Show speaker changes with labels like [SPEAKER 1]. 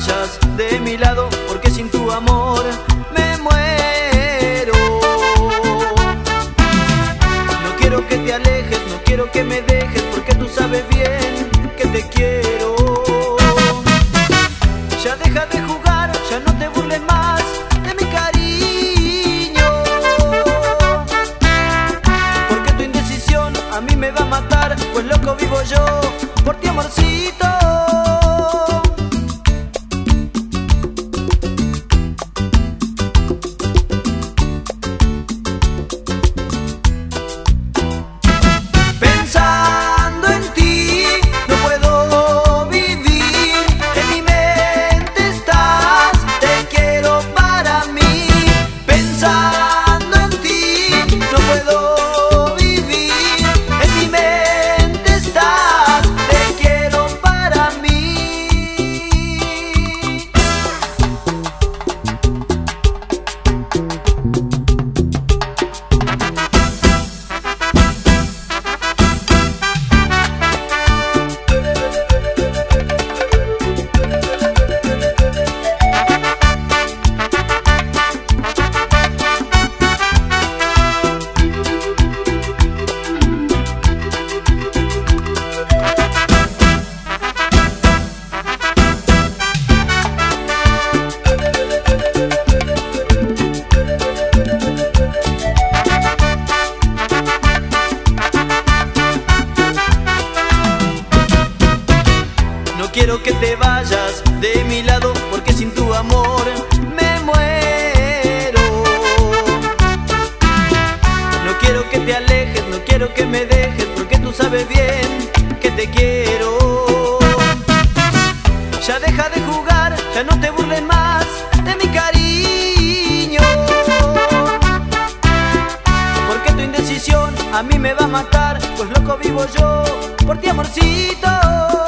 [SPEAKER 1] vayas de mi lado, porque sin tu amor me muero. No quiero que te alejes, no quiero que me dejes, porque tú sabes bien que te quiero. Ya deja de jugar, ya no te burles más de mi cariño, porque tu indecisión a mí me va a matar, pues loco vivo yo por ti, amorcito. Pensando en ti no puedo vivir, en mi mente estás, te quiero para mí. Pensando en ti no puedo vivir, en mi mente estás, te quiero para mí. No quiero que te vayas de mi lado, porque sin tu amor me muero. No quiero que te alejes, no quiero que me dejes, porque tú sabes bien que te quiero. Ya deja de jugar, ya no te burles más de mi cariño, porque tu indecisión a mí me va a matar, pues loco vivo yo por ti, amorcito.